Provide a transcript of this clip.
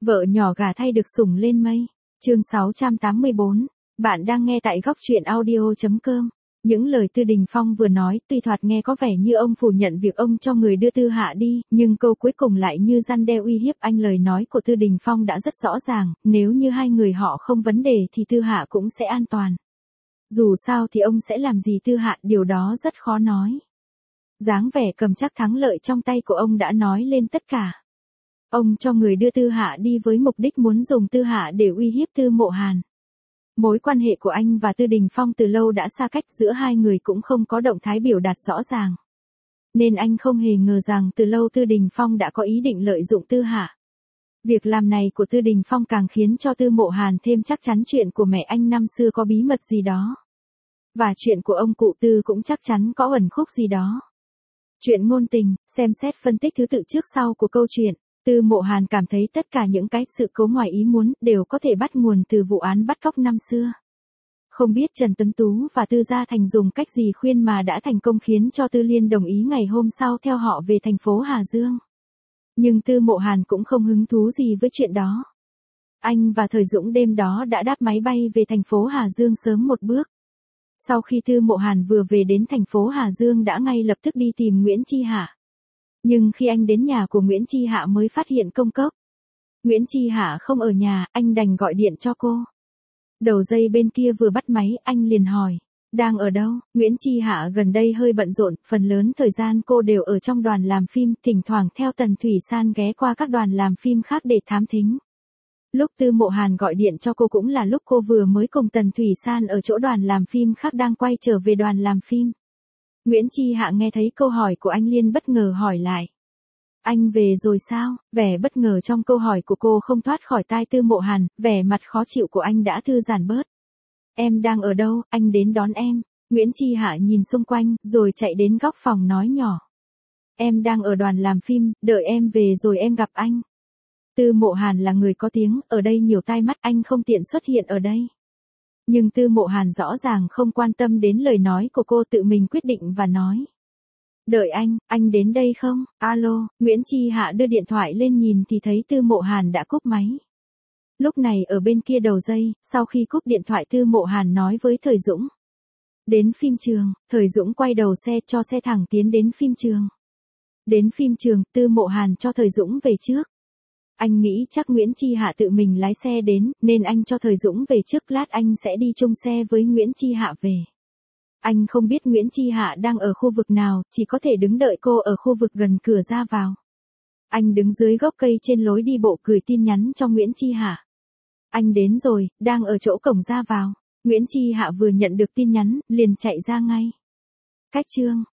Vợ nhỏ gả thay được sủng lên mây. Chương 684. Bạn đang nghe tại góc truyện audio.com. Những lời Tư Đình Phong vừa nói tuy thoạt nghe có vẻ như ông phủ nhận việc ông cho người đưa Tư Hạ đi, nhưng câu cuối cùng lại như răn đe uy hiếp anh. Lời nói của Tư Đình Phong đã rất rõ ràng, nếu như hai người họ không vấn đề thì Tư Hạ cũng sẽ an toàn. Dù sao thì ông sẽ làm gì Tư Hạ, điều đó rất khó nói. Dáng vẻ cầm chắc thắng lợi trong tay của ông đã nói lên tất cả. Ông cho người đưa Tư Hạ đi với mục đích muốn dùng Tư Hạ để uy hiếp Tư Mộ Hàn. Mối quan hệ của anh và Tư Đình Phong từ lâu đã xa cách, giữa hai người cũng không có động thái biểu đạt rõ ràng. Nên anh không hề ngờ rằng từ lâu Tư Đình Phong đã có ý định lợi dụng Tư Hạ. Việc làm này của Tư Đình Phong càng khiến cho Tư Mộ Hàn thêm chắc chắn chuyện của mẹ anh năm xưa có bí mật gì đó. Và chuyện của ông cụ Tư cũng chắc chắn có ẩn khúc gì đó. Chuyện ngôn tình, xem xét phân tích thứ tự trước sau của câu chuyện. Tư Mộ Hàn cảm thấy tất cả những cái sự cố ngoài ý muốn đều có thể bắt nguồn từ vụ án bắt cóc năm xưa. Không biết Trần Tuấn Tú và Tư Gia Thành dùng cách gì khuyên mà đã thành công khiến cho Tư Liên đồng ý ngày hôm sau theo họ về thành phố Hà Dương. Nhưng Tư Mộ Hàn cũng không hứng thú gì với chuyện đó. Anh và Thời Dũng đêm đó đã đáp máy bay về thành phố Hà Dương sớm một bước. Sau khi Tư Mộ Hàn vừa về đến thành phố Hà Dương đã ngay lập tức đi tìm Nguyễn Chi Hạ. Nhưng khi anh đến nhà của Nguyễn Chi Hạ mới phát hiện công cốc. Nguyễn Chi Hạ không ở nhà, anh đành gọi điện cho cô. Đầu dây bên kia vừa bắt máy, anh liền hỏi, đang ở đâu? Nguyễn Chi Hạ gần đây hơi bận rộn, phần lớn thời gian cô đều ở trong đoàn làm phim, thỉnh thoảng theo Tần Thủy San ghé qua các đoàn làm phim khác để thám thính. Lúc Tư Mộ Hàn gọi điện cho cô cũng là lúc cô vừa mới cùng Tần Thủy San ở chỗ đoàn làm phim khác đang quay trở về đoàn làm phim. Nguyễn Chi Hạ nghe thấy câu hỏi của anh liền bất ngờ hỏi lại. Anh về rồi sao? Vẻ bất ngờ trong câu hỏi của cô không thoát khỏi tai Tư Mộ Hàn, vẻ mặt khó chịu của anh đã thư giãn bớt. Em đang ở đâu, anh đến đón em. Nguyễn Chi Hạ nhìn xung quanh, rồi chạy đến góc phòng nói nhỏ. Em đang ở đoàn làm phim, đợi em về rồi em gặp anh. Tư Mộ Hàn là người có tiếng, ở đây nhiều tai mắt, anh không tiện xuất hiện ở đây. Nhưng Tư Mộ Hàn rõ ràng không quan tâm đến lời nói của cô, tự mình quyết định và nói. Đợi anh đến đây không? Alo, Nguyễn Chi Hạ đưa điện thoại lên nhìn thì thấy Tư Mộ Hàn đã cúp máy. Lúc này ở bên kia đầu dây, sau khi cúp điện thoại Tư Mộ Hàn nói với Thời Dũng. Đến phim trường, Thời Dũng quay đầu xe cho xe thẳng tiến đến phim trường. Đến phim trường, Tư Mộ Hàn cho Thời Dũng về trước. Anh nghĩ chắc Nguyễn Chi Hạ tự mình lái xe đến, nên anh cho Thời Dũng về trước, lát anh sẽ đi chung xe với Nguyễn Chi Hạ về. Anh không biết Nguyễn Chi Hạ đang ở khu vực nào, chỉ có thể đứng đợi cô ở khu vực gần cửa ra vào. Anh đứng dưới gốc cây trên lối đi bộ gửi tin nhắn cho Nguyễn Chi Hạ. Anh đến rồi, đang ở chỗ cổng ra vào. Nguyễn Chi Hạ vừa nhận được tin nhắn, liền chạy ra ngay. Cách chương